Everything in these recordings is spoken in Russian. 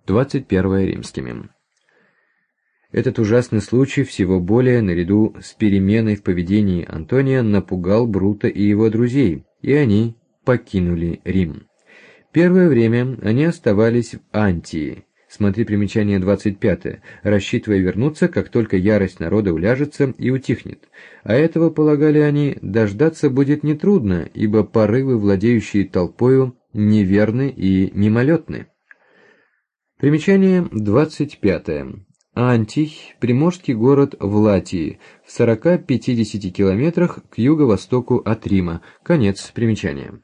21 римскими. Этот ужасный случай всего более, наряду с переменой в поведении Антония, напугал Брута и его друзей, и они покинули Рим. Первое время они оставались в Антии, смотри примечание 25, рассчитывая вернуться, как только ярость народа уляжется и утихнет. А этого, полагали они, дождаться будет нетрудно, ибо порывы, владеющие толпою, неверны и мимолетны. Примечание 25. Антий – приморский город в Латии, в 40-50 километрах к юго-востоку от Рима. Конец примечания.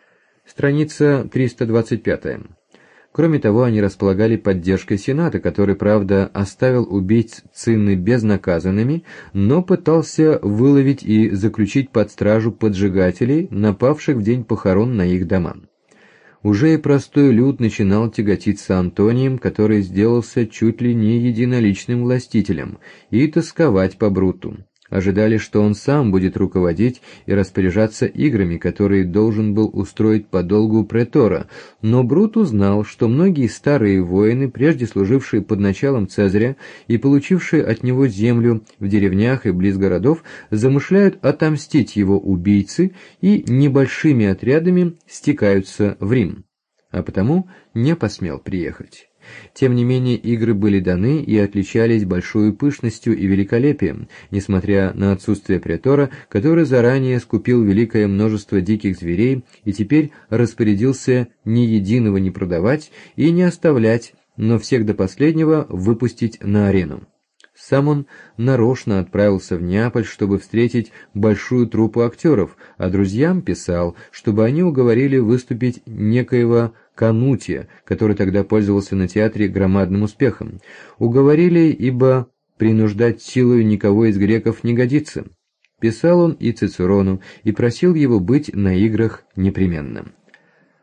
Страница 325. Кроме того, они располагали поддержкой Сената, который, правда, оставил убийц Цинны безнаказанными, но пытался выловить и заключить под стражу поджигателей, напавших в день похорон на их дома. Уже и простой люд начинал тяготиться Антонием, который сделался чуть ли не единоличным властителем, и тосковать по Бруту. Ожидали, что он сам будет руководить и распоряжаться играми, которые должен был устроить по долгу претора, но Брут узнал, что многие старые воины, прежде служившие под началом Цезаря и получившие от него землю в деревнях и близ городов, замышляют отомстить его убийце и небольшими отрядами стекаются в Рим, а потому не посмел приехать. Тем не менее, игры были даны и отличались большой пышностью и великолепием, несмотря на отсутствие претора, который заранее скупил великое множество диких зверей и теперь распорядился ни единого не продавать и не оставлять, но всех до последнего выпустить на арену. Сам он нарочно отправился в Неаполь, чтобы встретить большую труппу актеров, а друзьям писал, чтобы они уговорили выступить некоего Канутия, который тогда пользовался на театре громадным успехом. Уговорили, ибо принуждать силою никого из греков не годится. Писал он и Цицерону, и просил его быть на играх непременно.